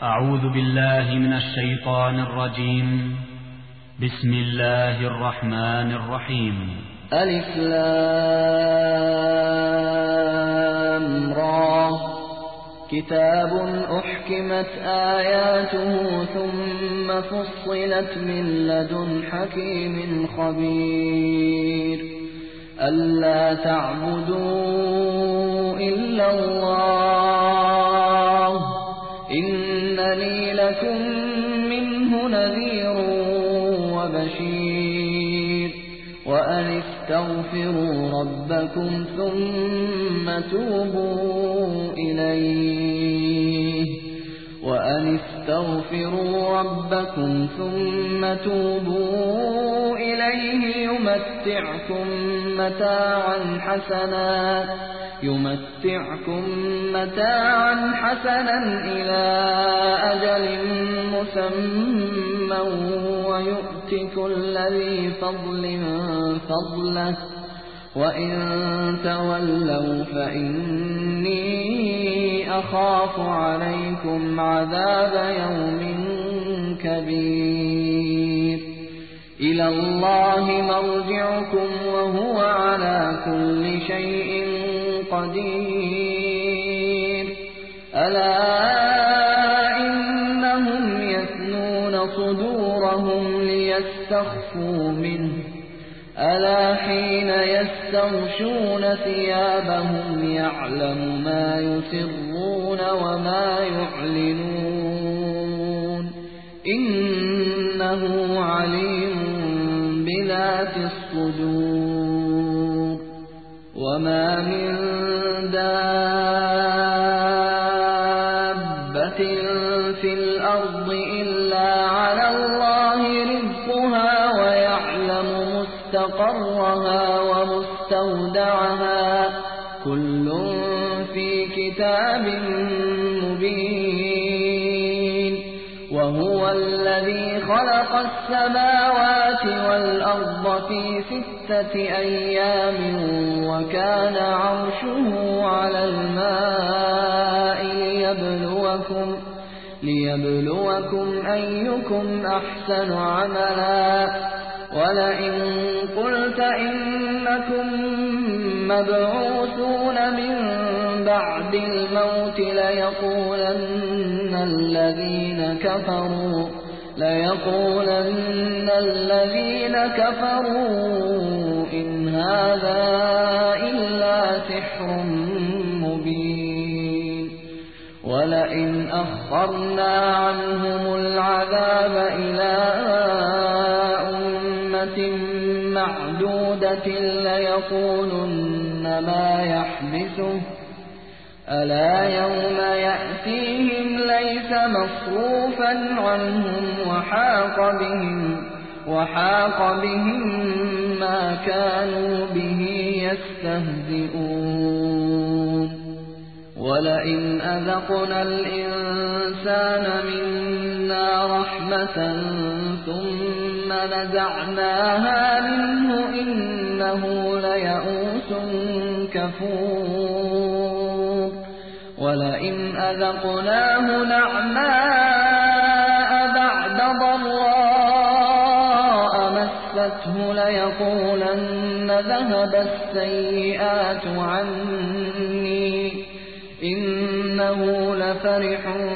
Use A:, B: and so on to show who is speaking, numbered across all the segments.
A: أعوذ بالله من الشيطان الرجيم. بسم الله الرحمن الرحيم.
B: ألف لام را كتاب أحكمت آياته ثم فصلت من لدن حكيم خبير ألا تعبدوا إلا الله إنني لكم منه نذير وبشير وأن استغفروا ربكم ثم توبوا إليه يمتعكم متاعا حسنا إلى أجل مسمى ويؤت كل ذي فضل فضله وإن تولوا فإني أخاف عليكم عذاب يوم كبير إلى الله مرجعكم وهو على كل شيء قدير ألا إنهم يثنون صدورهم ليستخفوا منه ألا حين يستغشون ثيابهم يعلم ما يسرون وما يعلنون إنه عليم بذات الصدور وما من دابة في الأرض إلا على الله رزقها ويعلم مستقرها ومستودعها كل في كتاب مبين وهو الذي خلق السماوات والأرض في 6 أيام وكان عرشه على الماء ليبلوكم أيكم أحسن عملا ولئن قلت إنكم مبعوثون من بعد الموت ليقولن الذين كفروا إن هذا إلا سحر مبين ولئن أخرنا عنهم العذاب إلى معدودة ليقولن ما يحبسه ألا يوم يأتيهم ليس مصروفا عنهم وحاق بهم ما كانوا به يستهزئون ولئن أذقنا الإنسان منا رحمة ثم نزعناها منه إنه ليئوس كفور ولئن أذقناه نعماء بعد ضراء مسته ليقولن ذهب السيئات عني إنه لفرح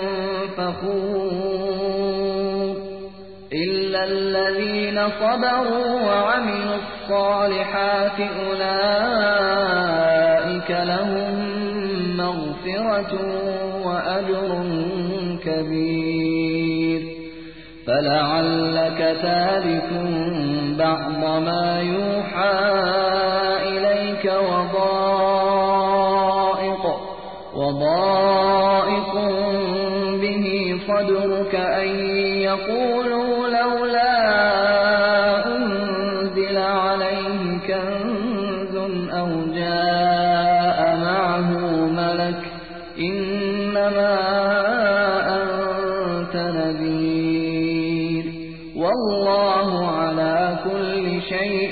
B: فخور إلا الذين صبروا وعملوا الصالحات أولئك لهم مغفرة وأجر كبير فلعلك تارك بعض ما يوحى إليك وضائق به صدرك أن يقولوا لولا أنزل عليه كنز أو جاء معه ملك إنما أنت نذير والله على كل شيء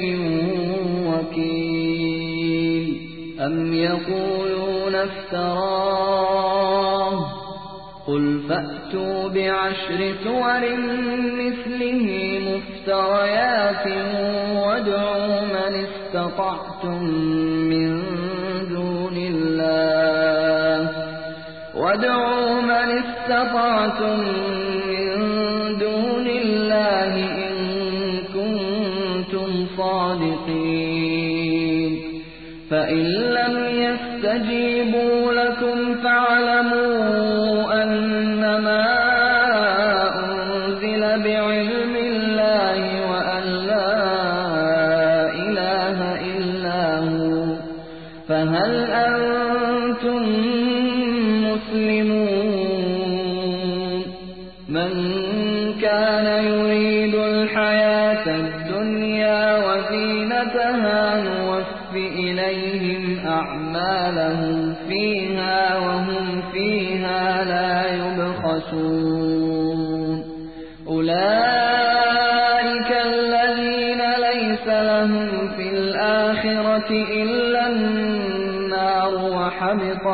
B: وكيل أم يقولون افتراه قل فأتوا فَأْتُوا بِعَشْرِ سُوَرٍ مِثْلِهِ مُفْتَرَيَاتٍ وَادْعُوا مَنِ اسْتَطَعْتُم مِّن دُونِ اللَّهِ إِن كُنتُمْ صَادِقِينَ فَإِن لَّمْ يَسْتَجِيبُوا لَكُمْ فَاعْلَمُوا أَنَّمَا أُنزِلَ بِعِلْمِ اللَّهِ وَأَن لَّا إِلَٰهَ إِلَّا هُوَ فَهَلْ أَنتُم مسلمون؟ من كان يريد الحياة الدنيا وزينتها نوفِ إليهم أعمالهم فيها وهم فيها لا يبخسون أولئك الذين ليس لهم في الآخرة إلا النار وحبط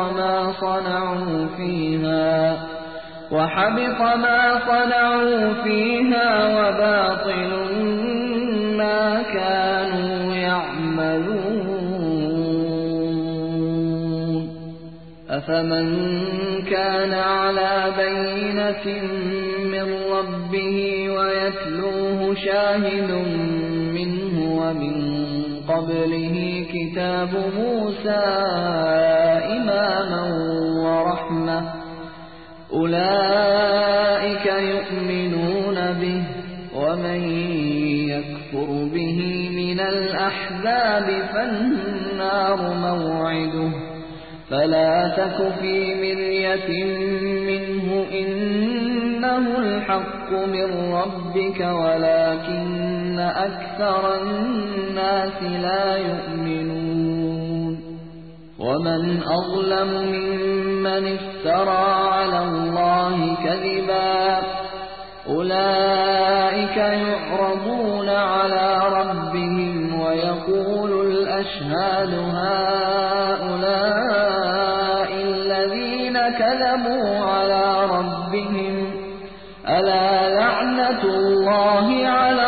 B: ما صنعوا فيها وباطل ما كانوا يعملون أفمن كان على بينة من ربه ويتلوه شاهد منه ومن قبله كتاب موسى إماما ورحمة أولئك يؤمنون به ومن يكفر به من الأحزاب فالنار موعده فلا تك في مرية منه إنه الحق من ربك ولكن أكثر الناس لا يؤمنون ومن أظلم ممن افترى على الله كذبا أولئك يعرضون على ربهم ويقول الأشهاد هؤلاء الذين كذبوا على ربهم ألا لعنة الله على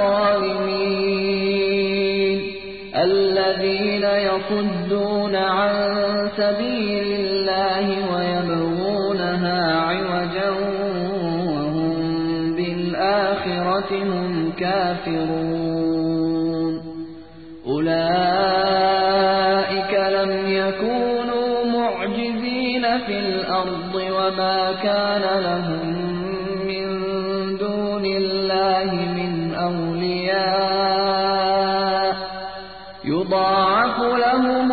B: الظالمين الذين يصدون عن سبيل الله ويبغونها عوجا وهم بالآخرة هم كافرون أولئك لم يكونوا معجزين في الأرض وما كان لهم من دون الله من أولياء يضاعف لهم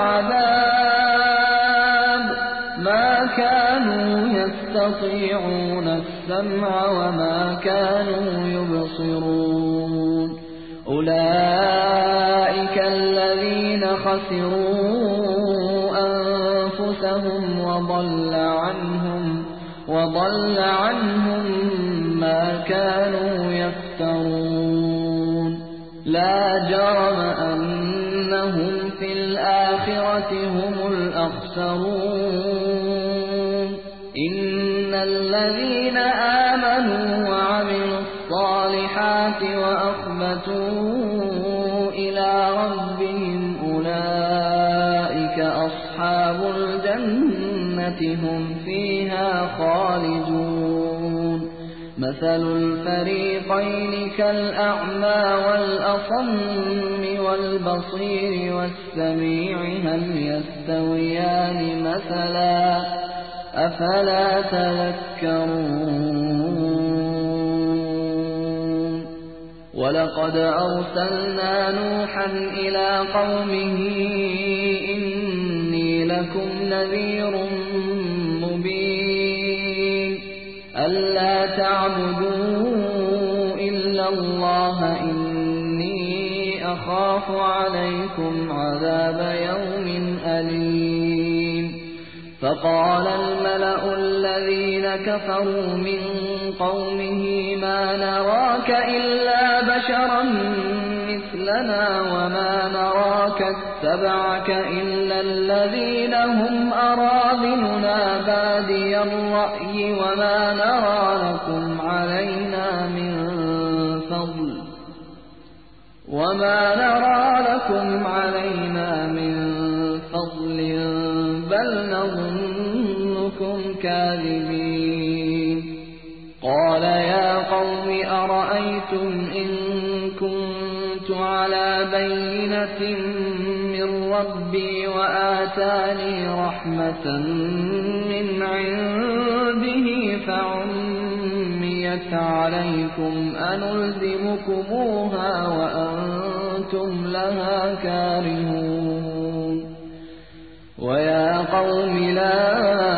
B: العذاب ما كانوا يستطيعون السمع وما كانوا يبصرون أولئك الذين خسروا أنفسهم وضل عنهم ما كانوا يفترون لا جرم أنهم في الآخرة هم الأخسرون إن الذين آمنوا وعملوا الصالحات وأخبتوا إلى ربهم أولئك أصحاب الجنة هم فيها خالدون مثل الفريقين كالأعمى والأصم والبصير والسميع هل يستويان مثلا أفلا تذكرون ولقد أرسلنا نوحا إلى قومه إني لكم نذير مبين ألا تعبدوا إلا الله إني أخاف عليكم عذاب يوم أليم فقال الملأ الذين كفروا من قومه ما نراك إلا بشرا مثلنا وما نراك اتبعك إلا الذين هم أراذلنا بادي الرأي وما نرى لكم علينا من فضل بل نظنكم كاذبين قال يا قوم أرأيتم إن كنت على بينة من ربي وآتاني رحمة من عنده فعميت عليكم أنلزمكموها وأنتم لها كارهون ويا قوم لا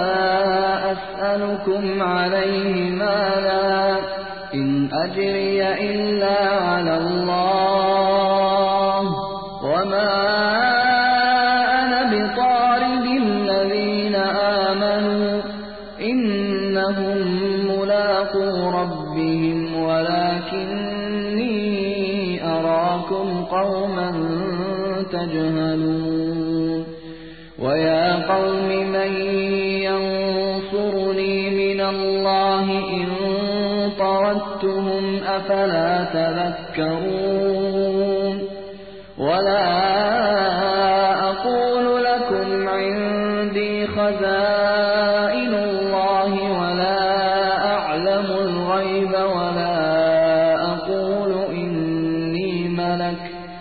B: أسألكم عليه مالا إن أجري إلا على الله وما أنا بطارد الذين آمنوا إنهم ملاقو ربهم ولكني أراكم قوما تجهلون ويا قوم من ينصرني من الله إن طردتهم أفلا تذكرون ولا أقول لكم عندي خزائن الله ولا أعلم الغيب ولا أقول إني ملك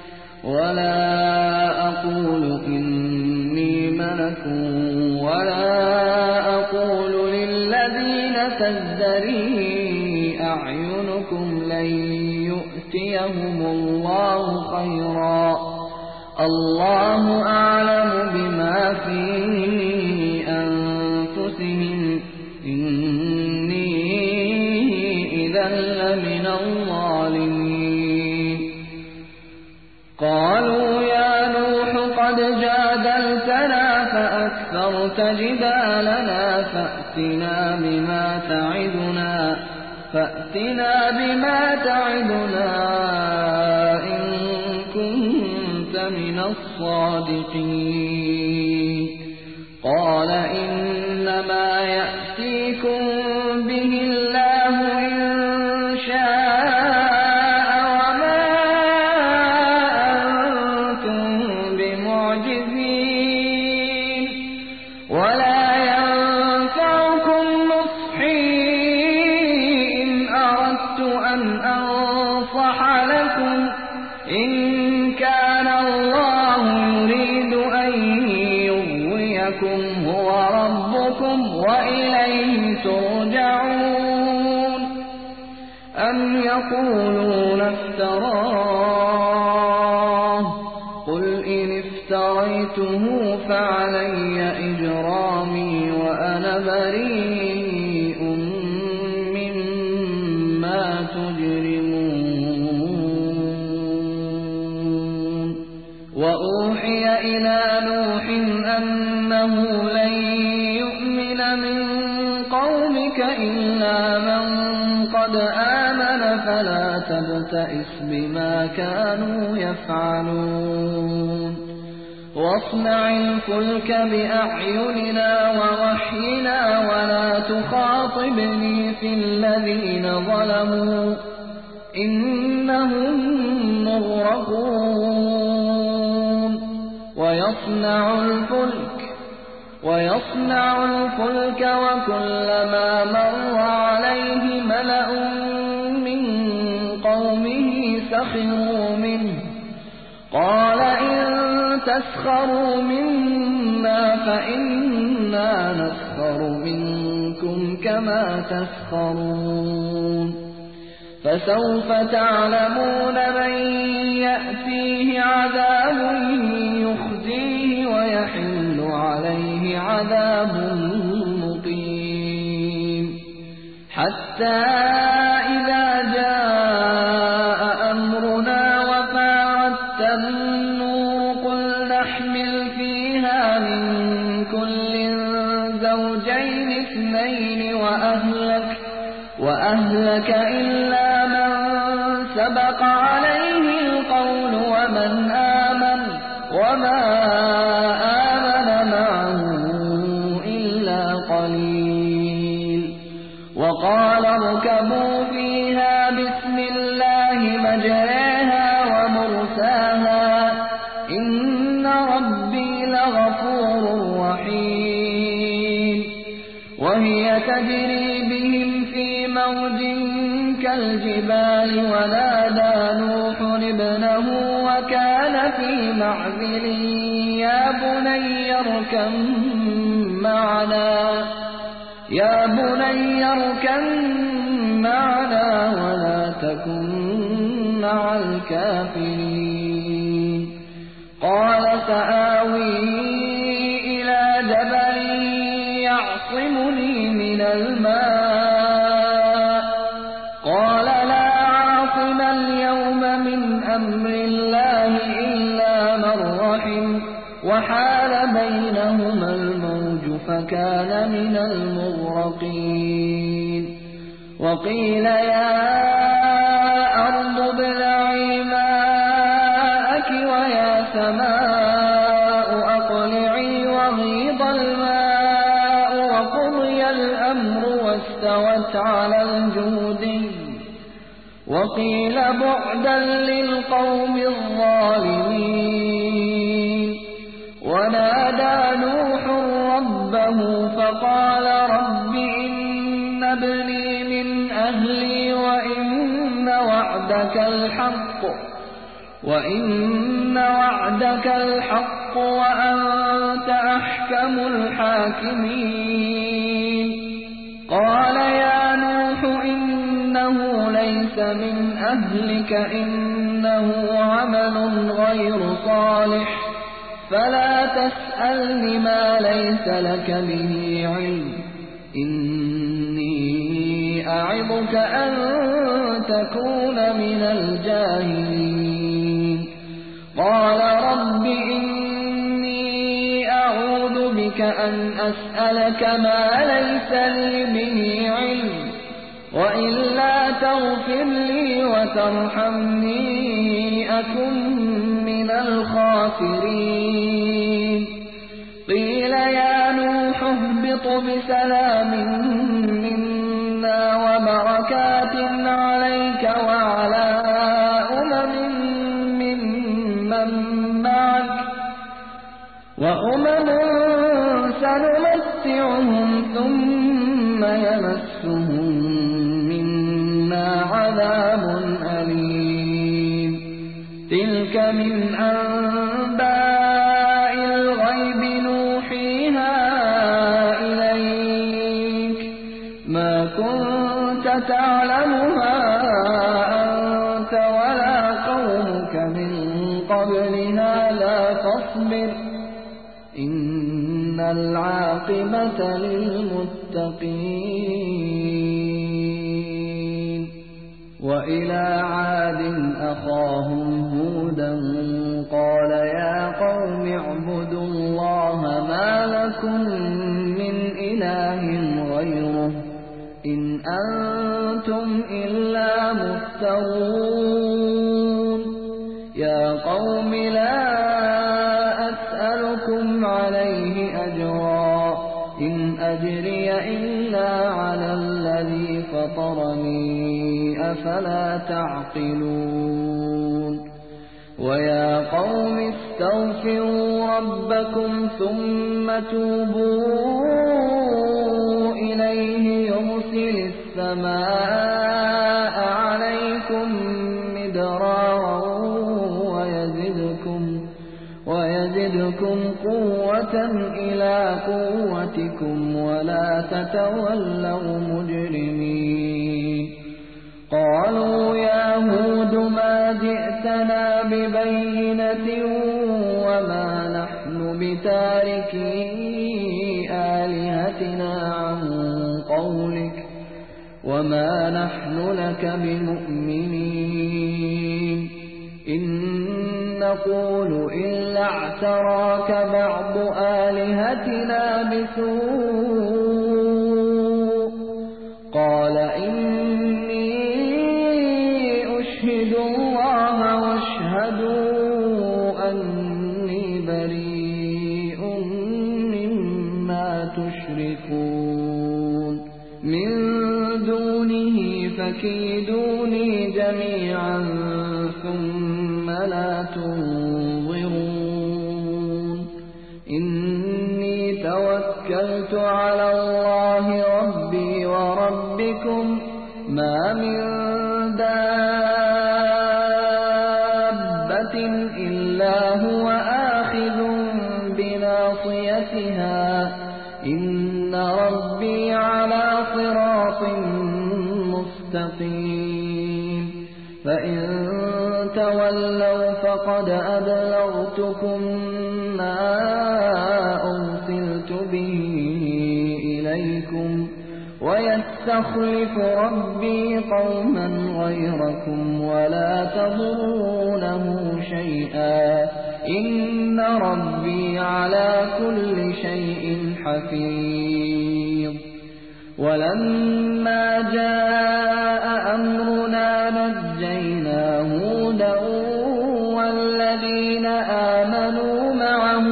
B: ولا أقول للذين تزدري أعينكم لن يؤتيهم الله خيرا الله أعلم بما في أنفسهم إني إذا لمن الظالمين قالوا يا نوح قد جادلتنا فأكثرت جدالنا فأتنا بما تعدنا إن كنت من الصادقين قال إنما يأتيكم به الله إن شاء وما أنتم بمعجزين ولا ينفعكم نصحي إن أردت أن أنصح لكم إن كان الله يريد أن يغويكم هو ربكم وإليه ترجعون أم يقولون افتراه قل إن افتريته فعلي إجرامي وأنا بريء مما تجرمون وأوحي إلى نوح أنه لن يؤمن من قومك إلا من قد آمن فلا تبتئس بما كانوا يفعلون واصنع الفلك بأعيننا ووحينا ولا تخاطبني في الذين ظلموا إنهم مغرقون ويصنع الفلك وكلما مر عليه ملأ من قومه سخروا منه قال إن تسخروا منا فإنا نسخر منكم كما تسخرون فسوف تعلمون من يأتيه عذاب يخزيه ويحل عليه عذاب مقيم حتى إذا جاء أمرنا وفارت النور قل نحمل فيها من كل زوجين اثنين وأهلك إلا من سبق عليه القول ومن آمن وما فاركبوا فيها بسم الله مجريها ومرساها إن ربي لغفور رحيم وهي تجري بهم في موج كالجبال ونادى نوح ابنه وكان في معزل يا بني اركب معنا ولا تكن مع الكافرين قال سآوي إلى جبل يعصمني من الماء قال لا عاصم اليوم من أمر الله إلا من رحم وحال بينهما الموج فكان من المغرقين وقيل يا أرض ابلعي ماءك ويا سماء أقلعي وغيض الماء وقضي الأمر واستوت على الجودي وقيل بعدا للقوم الظالمين ونادى نوح ربه فقال رب إن ابني من أهلي وإن وعدك الحق وأنت أحكم الحاكمين قال يا نوح إنه ليس من أهلك إنه عمل غير صالح فلا تسألني ما ليس لك به علم إني أعظك أن تكون من الجاهلين قال رب إني أعوذ بك أن أسألك ما ليس لي به علم وإلا تغفر لي وترحمني أكن من الخاسرين قيل يا نوح اهبط بسلام منا وبركات عليك وعلى ممن معك وأمم سنمتعهم ثم يمسهم منا عذاب أليم تلك من أنباء الغيب نوحيها إليك ما كنت تعلمها أنت ولا قومك من قبل هذا فاصبر إن العاقبة للمتقين وإلى عاد أخاهم هودا قال يا قوم اعبدوا الله ما لكم من إله غيره إن أنتم إلا مفترون يا قوم لا أسألكم عليه أجرا إن أجري إلا على الذي فطرني أفلا تعقلون ويا قوم استغفروا ربكم ثم توبوا إليه يرسل السماء عليكم مدرارا ويزدكم قوة إلى قوتكم ولا تتولوا مجرمين قالوا يا هود ما جئتنا ببينة وما نحن بتاركي آلهتنا عن قولك وما نحن لك بمؤمنين إن نقول إلا اعتراك بعض آلهتنا بسوء قال إني أشهد الله واشهدوا أني بريء مما تشركون من دونه به فكيدوني جميعا ثم لا تنظرون إني توكلت على الله ربي وربكم ما من دابة إلا هو آخذ بناصيتها إن ربي على صراط مستقيم فإن تولوا فقد أبلغتكم ما أرسلت به إليكم ويستخلف ربي قوما غيركم ولا تضرونه شيئا إن ربي على كل شيء حفيظ ولما جاء أمرنا نجينا هودا والذين آمنوا معه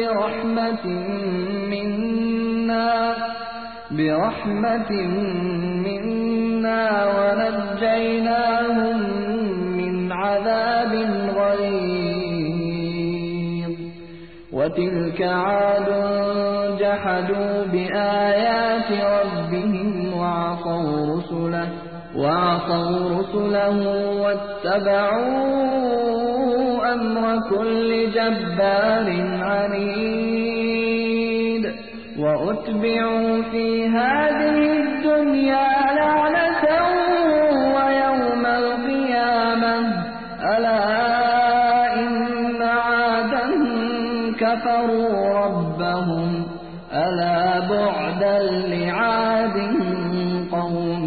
B: برحمة منا ونجيناهم من عذاب غليظ وتلك عاد جحدوا بآيات ربهم وعصوا رسله واتبعوا أمر كل جبار عنيد وأتبعوا في هذه الدنيا لعنة ويوم القيامة ألا إن عادا كفروا ربهم ألا بعدا لعاد قوم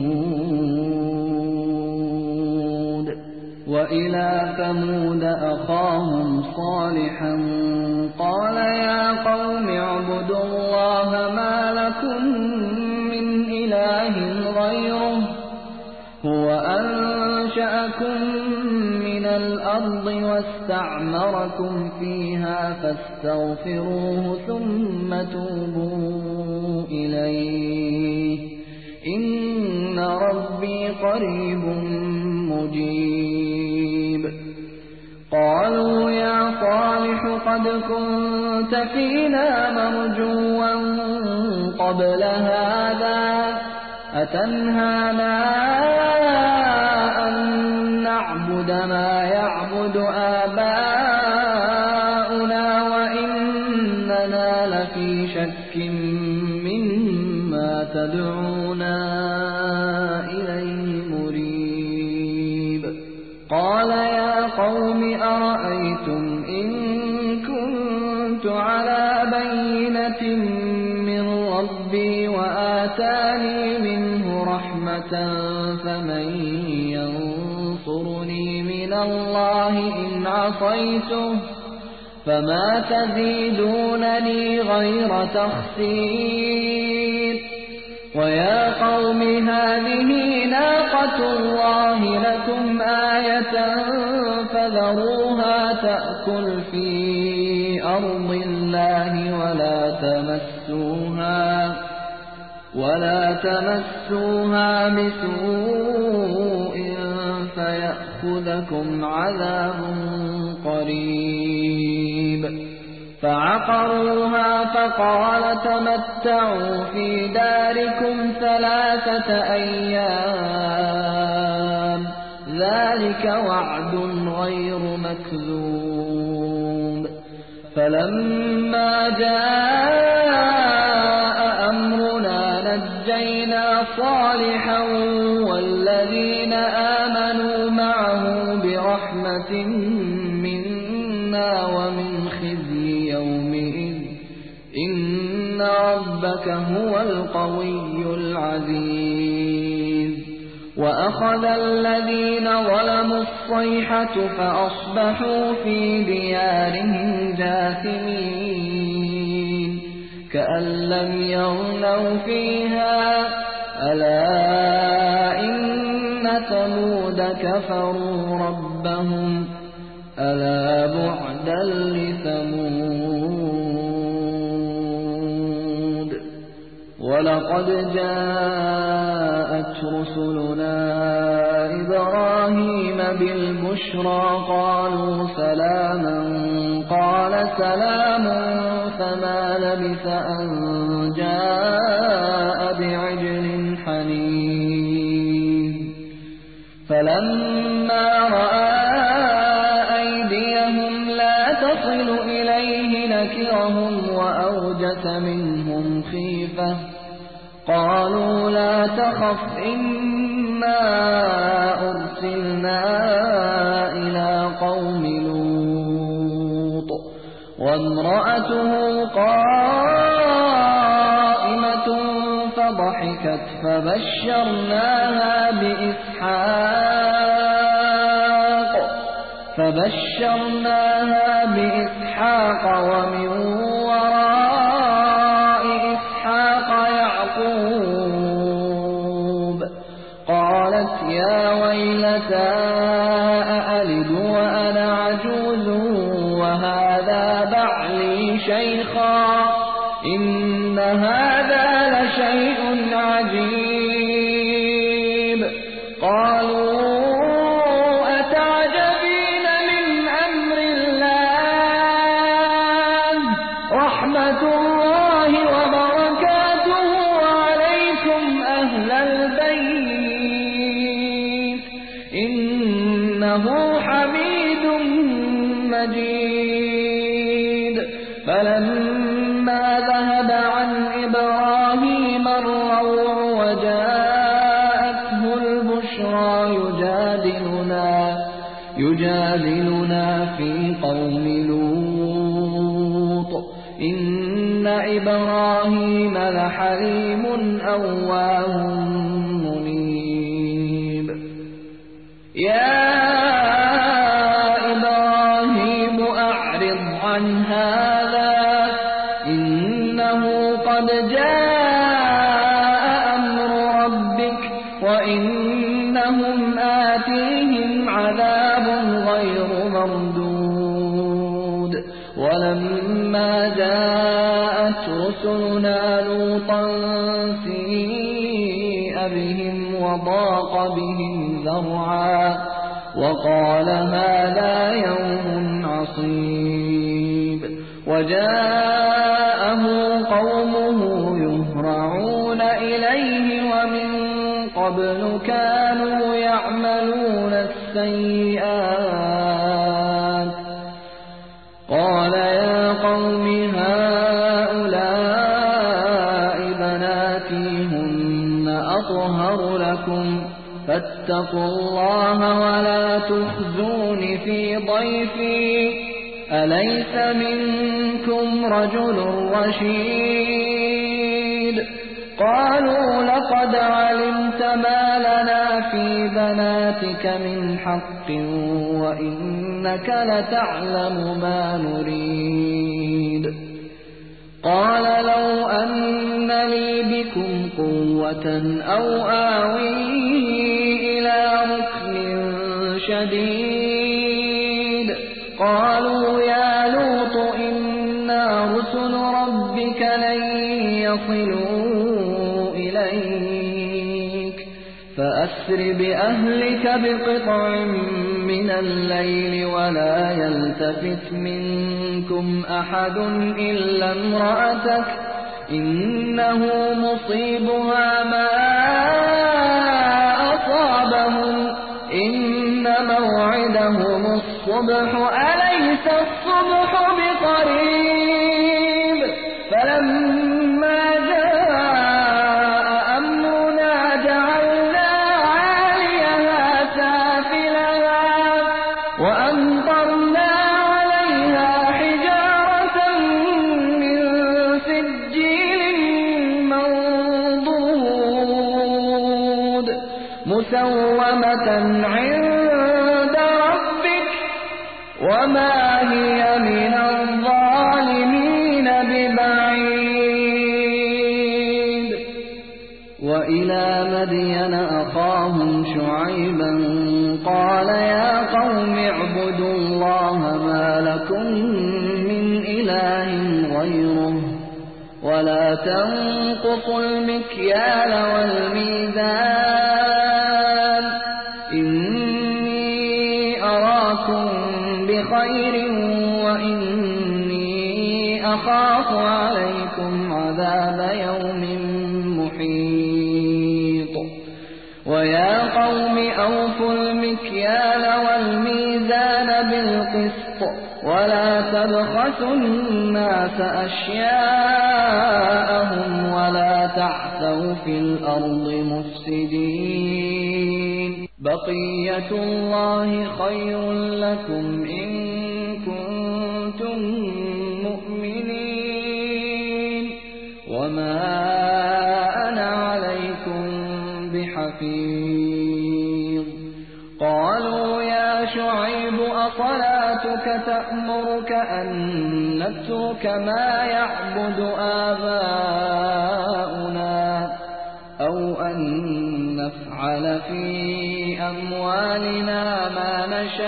B: هود وإلى ثمود أخاهم صالحا قال يا قوم اعبدوا الله ما لكم من إله غيره هو أنشأكم من الأرض واستعمركم فيها فاستغفروه ثم توبوا إليه إن ربي قريب مجيب قالوا يا صالح قد كنت فينا مرجوا قبل هذا أتنهانا أن نعبد ما يعبد آباؤنا وإننا لفي شك مما تدعونا إليه مريب قال يا قوم أرأيتم إن كنت على بينة من ربي وآتاني منه رحمة فمن ينصرني من الله إن عصيته فما تزيدونني غير تخسير ويا قوم هذه ناقة الله لكم آية فذروها تأكل في أرض الله ولا تمسوها بسوء فيأخذكم عذاب قريب فعقروها فقال تمتعوا في داركم 3 أيام ذلك وعد غير مكذوب فلما جاء أمرنا نجينا صالحا والذين آمنوا معه برحمة منا ومن خزي يومئذ إن ربك هو القوي العزيز وأخذ الذين ظلموا الصيحة فأصبحوا في ديارهم جاثمين كأن لم يغنوا فيها ألا إن ثمود كفروا ربهم ألا بعدا لثمود ولقد جاءت رسلنا إبراهيم بالبشرى قالوا سلاما قال سلام فما لبث أن جاء بعجل حنيذ فلما رأى أيديهم لا تصل إليه نكرهم وأوجس منهم خيفة قالوا لا تخف إنا أرسلنا إلى قوم لوط وامرأته قائمة فضحكت فبشرناها بإسحاق ومن وراء إسحاق يعقوب قالت يا ويلتى أألد وأنا عجوز وهذا بعلي شيخا إن هذا لشيء عجيب قالوا أتعجبين من أمر الله رحمة الله وبركاته عليكم أهل البيت إنه حميد مجيد فلما ذهب عن إبراهيم الروع وجاءته البشرى يجادلنا في قوم لوط إن إبراهيم لحليم أواه منيب يا إبراهيم أعرض عن هذا إنه قد جاء أمر ربك وإنهم آتيهم عذاب غير مردود ولما جاءت رسلنا لوطا سيء بهم وضاق بهم ذرعا وقال هذا يوم عصيب وجاءه قومه يهرعون إليه ومن قبل كانوا يعملون السيئات قال يا قوم هؤلاء بناتي هن أطهر لكم فاتقوا الله ولا تخزون في ضيفي أليس منكم رجل رشيد قالوا لقد علمت ما لنا في بناتك من حق وإنك لتعلم ما نريد قال لو أن لي بكم قوة أو آوي إلى ركن شديد قالوا يا لوط إنا رسل ربك لن يصلوا إليك فأسر بأهلك بقطع من الليل ولا يلتفت منكم أحد إلا امرأتك إنه مصيبها ما أصابهم إن موعدهم الصبح أليس الصبح بقريب فلما جاء أمرنا جعلنا عاليها سافلها وأمطرنا عليها حجارة من سجيل منضود مسومة عند ربك وما هي من الظالمين ببعيد وإلى مدين أخاهم شعيبا قال يا قوم اعبدوا الله ما لكم من إله غيره ولا تنقصوا المكيال والميزان بخير وإني أخاف عليكم عذاب يوم محيط ويا قوم أوفوا المكيال والميزان بالقسط ولا تبخسوا الناس أشياءهم ولا تعثوا في الأرض مفسدين بقية الله خير لكم إن كنتم مؤمنين وما أنا عليكم بحفيظ قالوا يا شعيب أصلاتك تأمرك أن نترك ما يعبد آباؤنا أو أن نفعل في أموالنا ما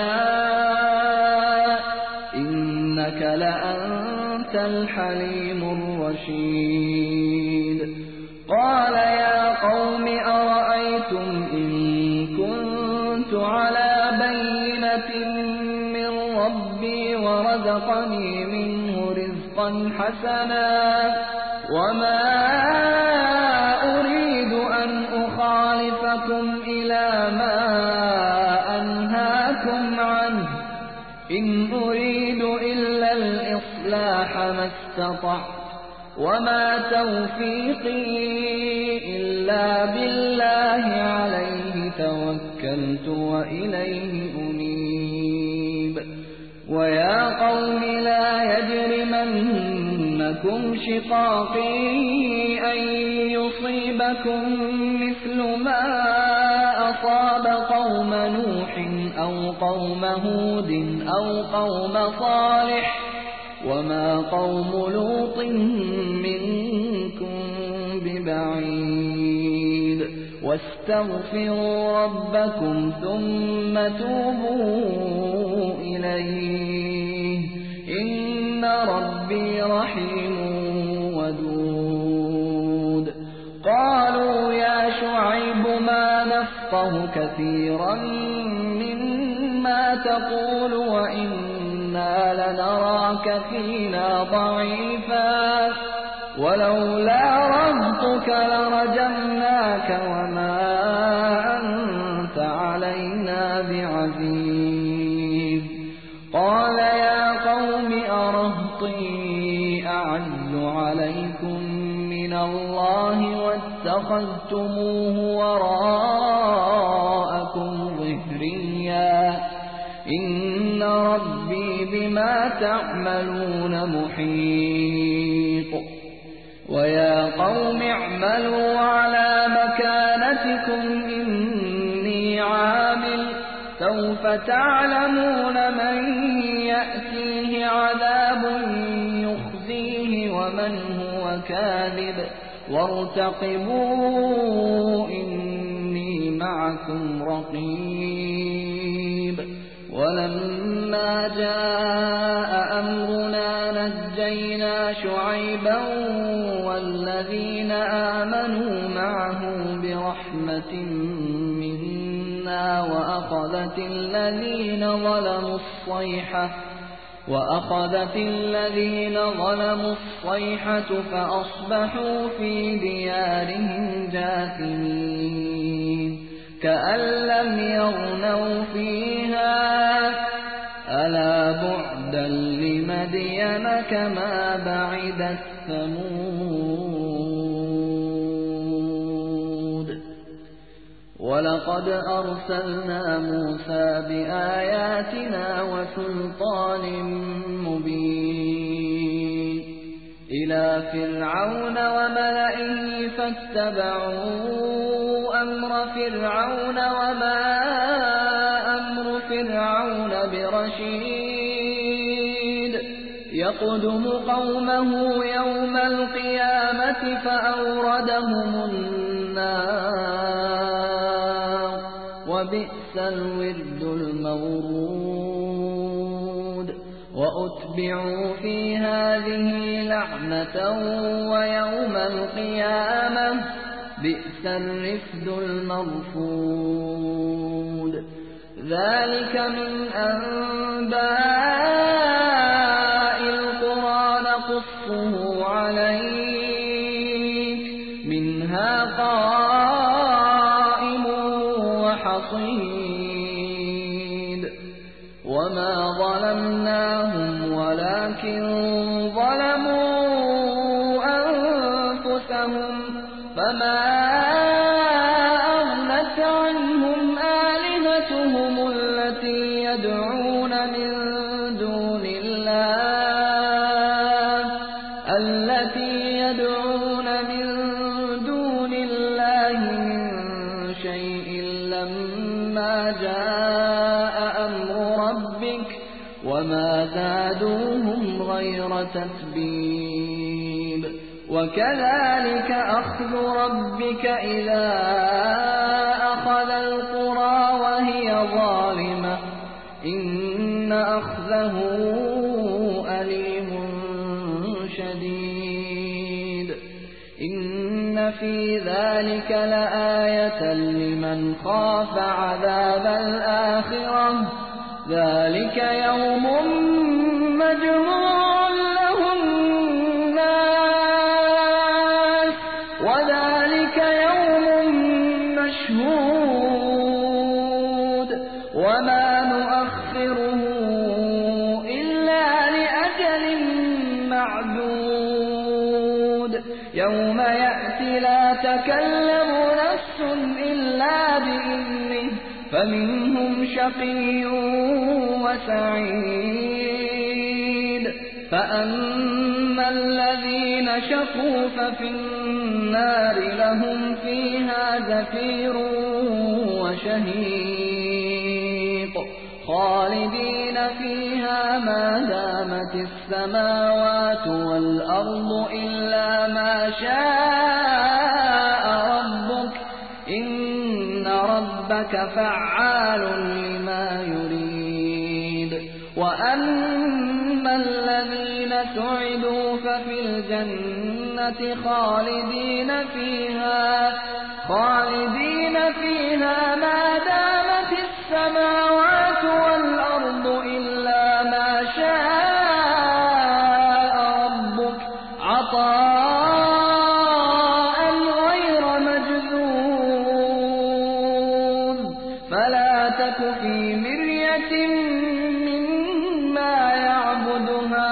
B: نشاء إنك لأنت الحليم الرشيد قال يا قوم أرأيتم إن كنت على بينة من ربي ورزقني منه رزقا حسنا وما أريد أن أخالفكم إلى ما أنهاكم عنه إن أريد إلا الإصلاح ما استطعت وما توفيقي إلا بالله عليه توكلت وإليه أنيب ويا قوم لا يجرمنكم شقاقي أن يصيبكم مثل ما أصاب قوم نوح أو قوم هود أو قوم صالح وما قوم لوط منكم ببعيد واستغفروا ربكم ثم توبوا إليه إن ربي رحيم ودود قالوا يا شعيب ما نفقه كثيرا مما تقول وإنا لنراك فينا ضعيفا ولولا رهطك لرجمناك وما أنت علينا بعزيز قال يا قوم أرهطي أعز عليكم من الله واتخذتموه وراءكم ظهريا إن ربي بما تعملون محيط ويا قوم اعملوا على مكانتكم إني عامل سوف تعلمون من يأتيه عذاب يخزيه ومن هو كاذب وارتقبوا إني معكم رقيب ولما جاء أمرنا نجينا شعيبا والذين آمنوا معه برحمة منا وأخذت الذين ظلموا الصيحة فأصبحوا في ديارهم جاثمين كأن لم يغنوا فيها ألا بعدا لمدين كما بعدت ثمود ولقد أرسلنا موسى بآياتنا وسلطان مبين إلى فرعون وملئه فاتبعوا أمر فرعون وما أمر فرعون برشيد يقدم قومه يوم القيامة فأوردهم النار وبئس الورد المورود وأتبعوا في هذه لعنة ويوم القيامة بئس الرفد المرفود ذلك من أنباء حصيد وما ظلمناهم ولكن ظلموا أنفسهم فما أغنت عنهم آلهتهم التي يدعون من دون الله من شيء لما جاء أمر ربك وما زادوهم غير تتبيب وكذلك أخذ ربك إذا أخذ القرى وهي ظالمة إن أخذه أليم شديد إن في ذلك لآية لمن خاف عذاب الآخرة ذلك يوم مجموع له الناس وذلك يوم مشهود وما نؤخره إلا لأجل معدود يوم يأتي لا تكلم نفس إلا بإذنه فمنهم شقي وسعيد فأما الذين شقوا ففي النار لهم فيها زفير وشهيق خالدين فيها ما دامت السماوات والأرض إلا ما شاء ربك إن ربك فعال لما يريد وأما الذين سعدوا ففي الجنة خالدين فيها ما دامت السماوات والأرض إلا ما شاء ربك عطاء غير مجذوذ فلا تك في مرية مما يعبد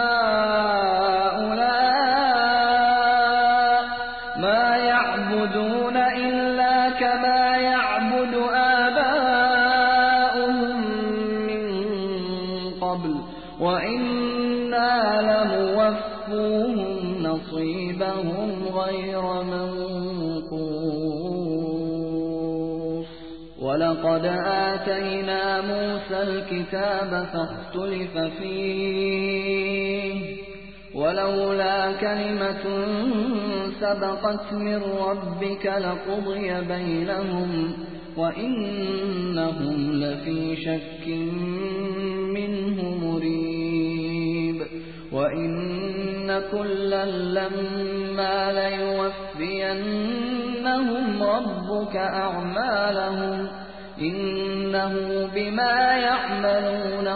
B: هؤلاء ما يعبدون إلا كما يعبد آباؤهم من قبل وإنا لموفوهم نصيبهم غير منقوص ولقد آتينا موسى الكتاب فاختلف فيه ولولا كلمة سبقت من ربك لقضي بينهم وإنهم لفي شك منه مريب وإن كلا لما ليوفينهم ربك أعمالهم إنه بما يعملون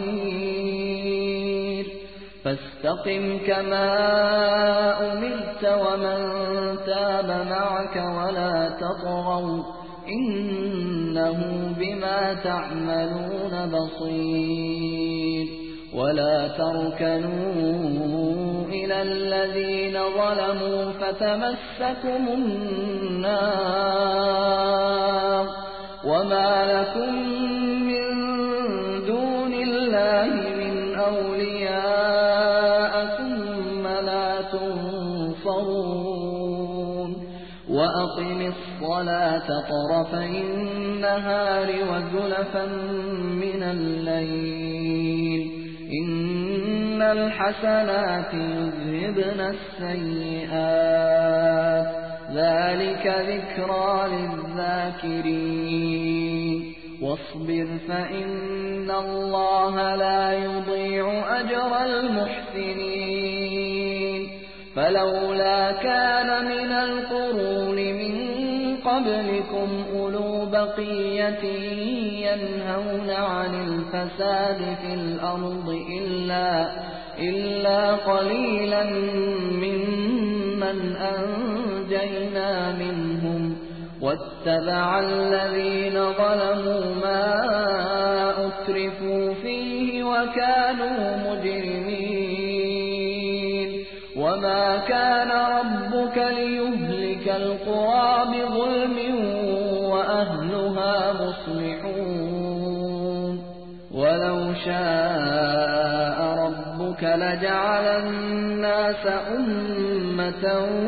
B: خبير فاستقم كما أمرت ومن تاب معك ولا تطغوا إنه بما تعملون بصير ولا تركنوا إلى الذين ظلموا فتمسكم النار وما لكم من دون الله من أولياء ثم لا تنصرون وأقم الصلاة طرفي النهار وزلفا من الليل إن الحسنات يذهبن السيئات ذلك ذكرى للذاكرين واصبر فإن الله لا يضيع أجر المحسنين فلولا كان من القرون من قبلكم أولو بقية ينهون عن الفساد في الأرض إلا قليلا ممن أنجينا منهم واتبع الذين ظلموا ما أترفوا فيه وكانوا مجرمين وما كان ربك ليهلك القرى بظلم وأهلها مصلحون ولو شاء ربك لجعل الناس أمة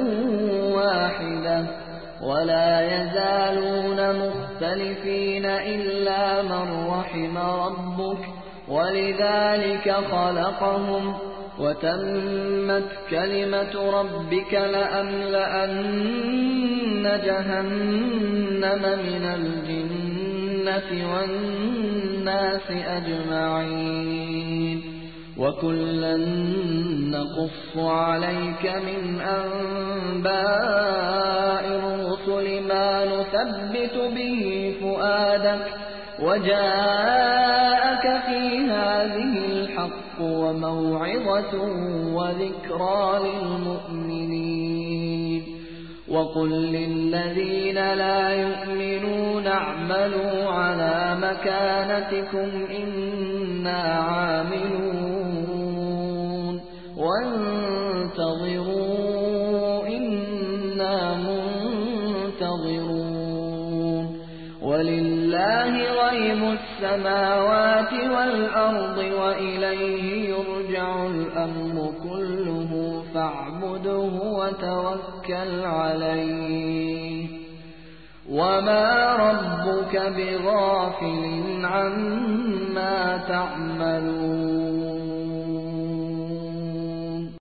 B: واحدة ولا يزالون مختلفين إلا من رحم ربك ولذلك خلقهم وتمت كلمة ربك لأملأن جهنم من الجنة والناس أجمعين وكلا نقص عليك من أنباء الرسل ما نثبت به فؤادك وجاءك في هذه الحق وموعظة وذكرى للمؤمنين وقل للذين لا يؤمنون اعملوا على مكانتكم إنا عاملون وانتظروا إنا منتظرون ولله غيب السماوات والأرض وإليه يرجع الأمر كله فاعبده وتوكل عليه وما ربك بغافل عما تعملون